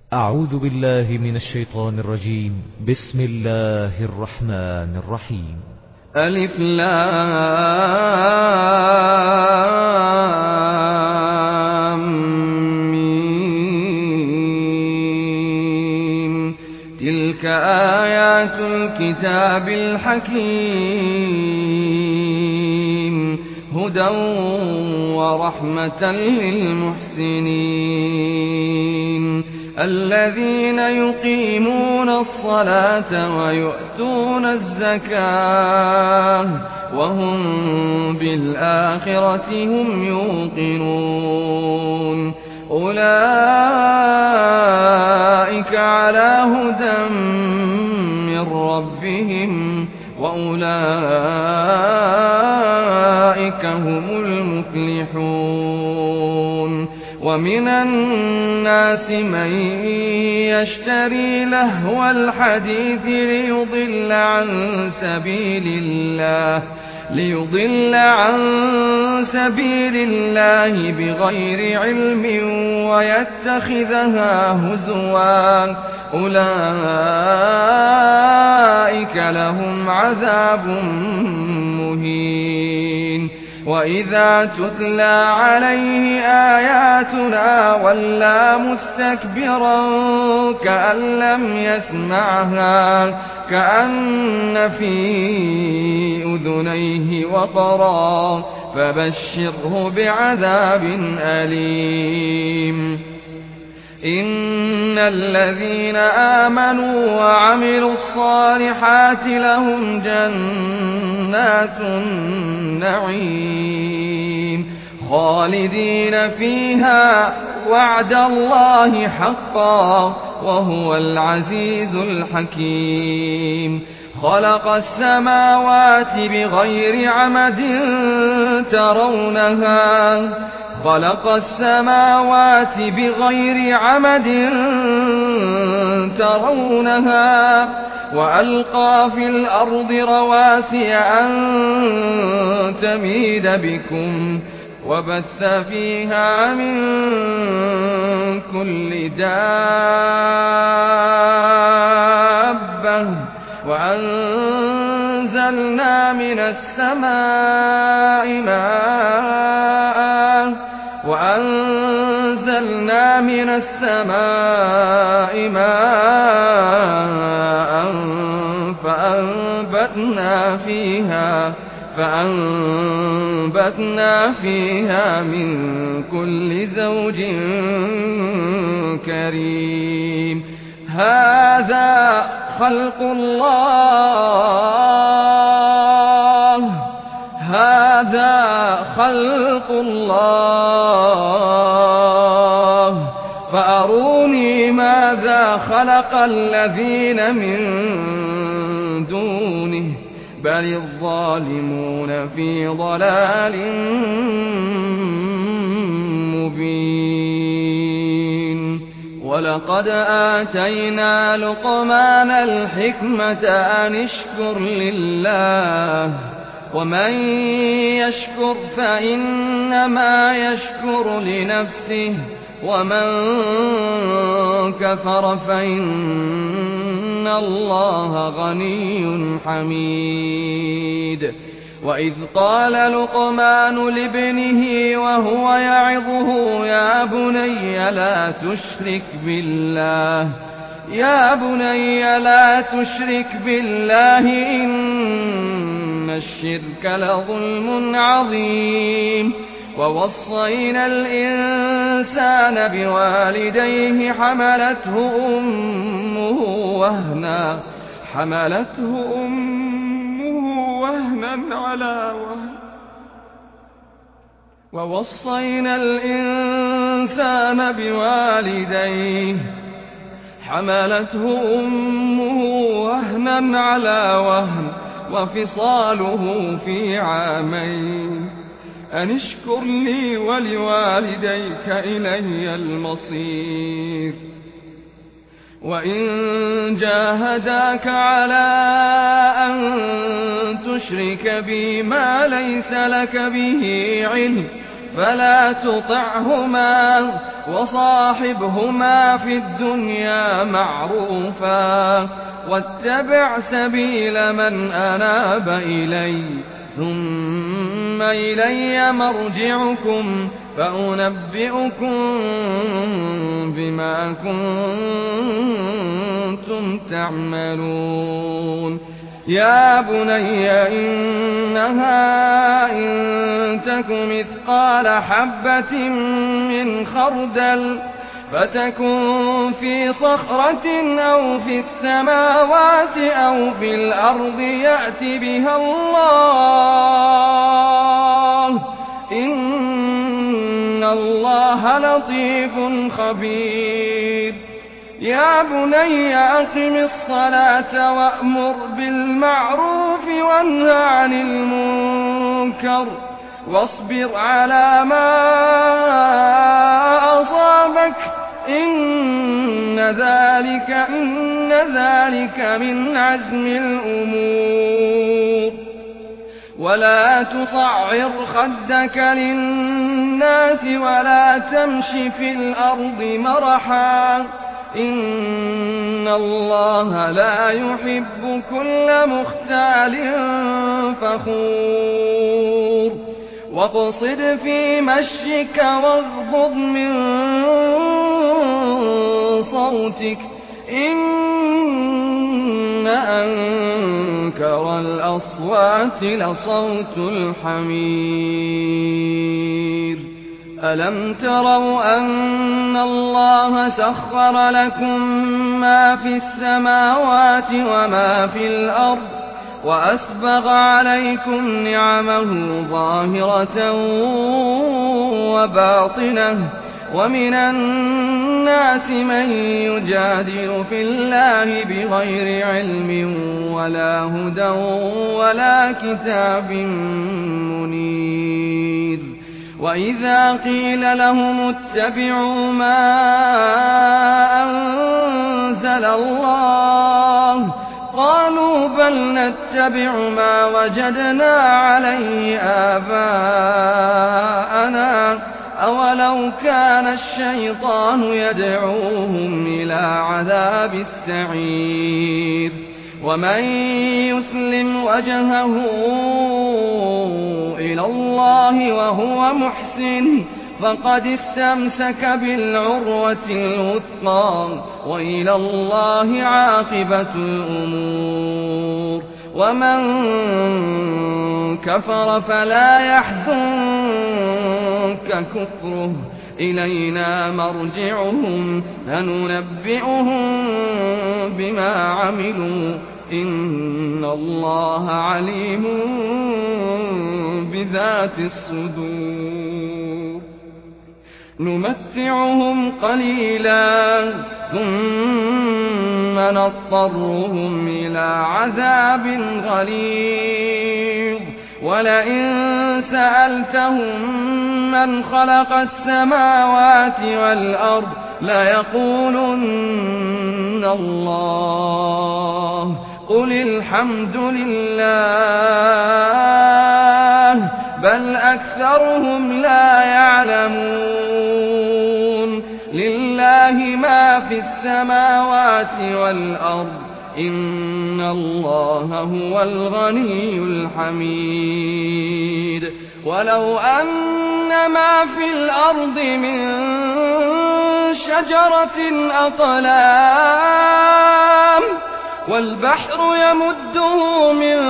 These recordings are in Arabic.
أعوذ بالله من الشيطان الرجيم. بسم الله الرحمن الرحيم. ألف لام ميم. تلك آيات الكتاب الحكيم، هدى ورحمة للمحسنين الذين يقيمون الصلاة ويؤتون الزكاة وهم بالآخرة هم يوقنون. أولئك على هدى من ربهم وأولئك هم المفلحون. ومن الناس من يشتري لهو الحديث ليضل عن سبيل الله بغير علم ويتخذها هزوا. أولئك لهم عذاب مهين. وإذا تتلى عليه آياتنا ولى مستكبرا كأن لم يسمعها كأن في أذنيه وقرا فبشره بعذاب أليم. إن الذين آمنوا وعملوا الصالحات لهم جنات النعيم خالدين فيها وعد الله حقا وهو العزيز الحكيم. خلق السماوات بغير عمد ترونها وألقى في الأرض رواسي أن تميد بكم وبث فيها من كل دابة وأنزلنا من السماء ماء فأنبتنا فيها من كل زوج كريم. هذا خلق الله فأروني ماذا خلق الذين من دونه بل الظالمون في ضلال مبين. ولقد آتينا لقمان الحكمة أن اشكر لله ومن يشكر فإنما يشكر لنفسه ومن كفر فإن الله غني حميد. وإذ قال لقمان لابنه وهو يعظه يا بني لا تشرك بالله إن الشرك لظلم عظيم. ووصينا الإنسان بوالديه حملته أمه وهنا على وهن وفصاله في عامين أن اشكر لي ولوالديك إلي المصير. وإن جاهداك على أن تشرك بي ما ليس لك به علم فلا تطعهما وصاحبهما في الدنيا معروفا واتبع سبيل من أناب إلي ثم إلي مرجعكم فأنبئكم بما كنتم تعملون يا بني إنها إن تك مثقال حبة من خردل فتكن في صخرة أو في السماوات أو في الأرض يأت بها الله إن الله لطيف خبير يا بني أقم الصلاة وأمر بالمعروف وانه عن المنكر واصبر على ما أصابك إن ذلك من عزم الأمور ولا تصعر خدك للناس ولا تمش في الأرض مرحا إن الله لا يحب كل مختال فخور واقصد في مشيك واغضض من صوتك إن أنكر الأصوات لصوت الحمير ألم تروا أن الله سخر لكم ما في السماوات وما في الأرض وأسبغ عليكم نعمه ظاهرة وباطنة ومن الناس من يجادل في الله بغير علم ولا هدى ولا كتاب منير وإذا قيل لهم اتبعوا ما أنزل الله قالوا بل نتبع ما وجدنا عليه آباءنا أولو كان الشيطان يدعوهم إلى عذاب السعير ومن يسلم وجهه إلى الله وهو محسن فقد استمسك بالعروة الوثقى وإلى الله عاقبة الأمور ومن كفر فلا يحزنك كفره إلينا مرجعهم فننبئهم بما عملوا إن الله عليم بذات الصدور نمتعهم قليلا ثم نضطرهم إلى عذاب غليظ ولئن سألتهم من خلق السماوات والأرض ليقولن الله قل الحمد لله بل أكثرهم لا يعلمون لله ما في السماوات والأرض إن الله هو الغني الحميد ولو أن ما في الأرض من شجرة أقلام والبحر يمده من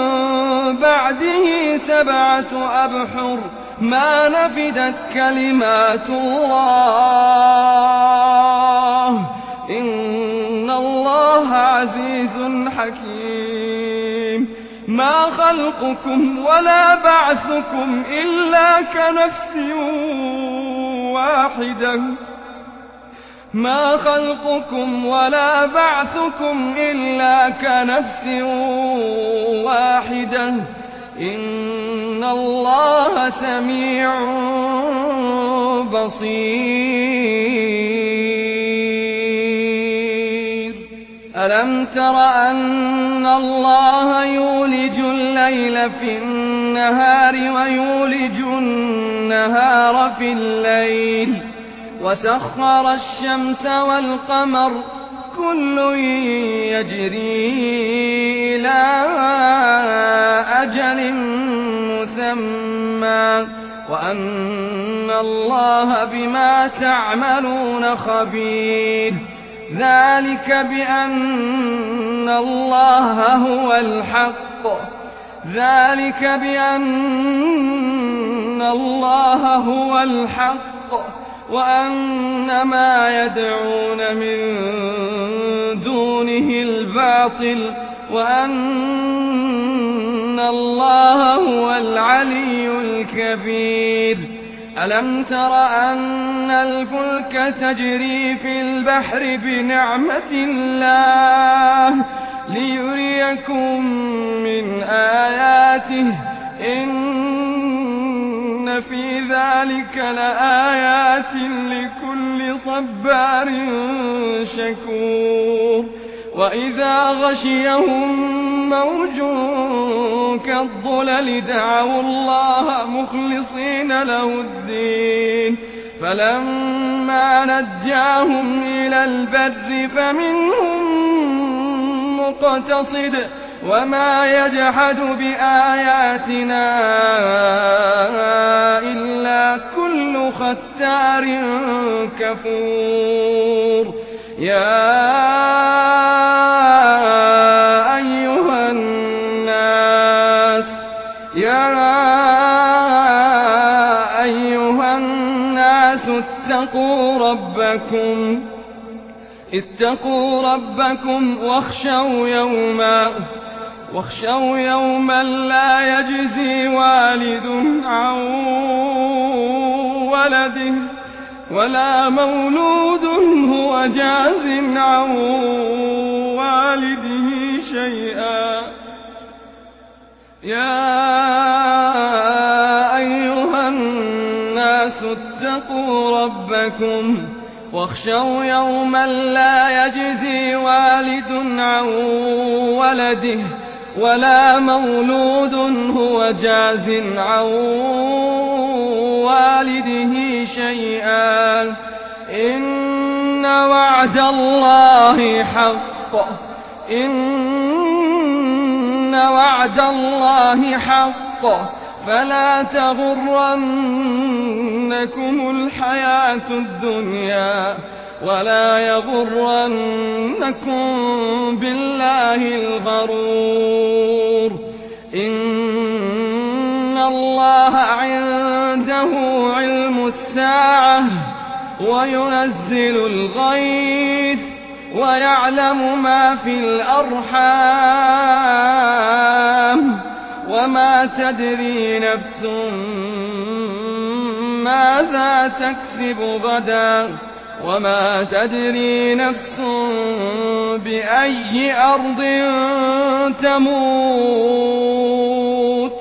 بعده 7 أبحر ما نفدت كلمات الله إن الله عزيز حكيم ما خلقكم ولا بعثكم إلا كنفس واحدة ما خلقكم ولا بعثكم إلا كنفس واحدة إن الله سميع بصير ألم تر أن الله يولج الليل في النهار ويولج النهار النهار في الليل وسخر الشمس والقمر كل يجري إلى أجل مسمى وأن الله بما تعملون خبير ذلك بأن الله هو الحق وأن ما يدعون من دونه الباطل وأن الله هو العلي الكبير ألم تر أن الفلك تجري في البحر بنعمة الله ليريكم من آياته إن في ذلك لآيات لكل صبار شكور وإذا غشيهم موج كالظلل دعوا الله مخلصين له الدين فلما نجاهم إلى البر فمنهم مقتصد وما يجحد بآياتنا إلا كل ختار كفور يا أيها الناس اتقوا ربكم واخشوا يوما لا يجزي والد عن ولده ولا مولود هو جاز عن والده شيئا يا أيها الناس اتقوا ربكم واخشوا يوما لا يجزي والد عن ولده ولا مولود هو جاز عن والده شيئا إن وعد الله حق فلا تغرنكم الحياة الدنيا ولا يغرنكم بالله الغرور إن الله عنده علم الساعة وينزل الغيث ويعلم ما في الأرحام وما تدري نفس ماذا تكسب غدا وما تدري نفس بأي أرض تموت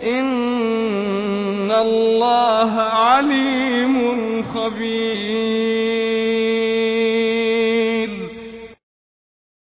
إن الله عليم خبير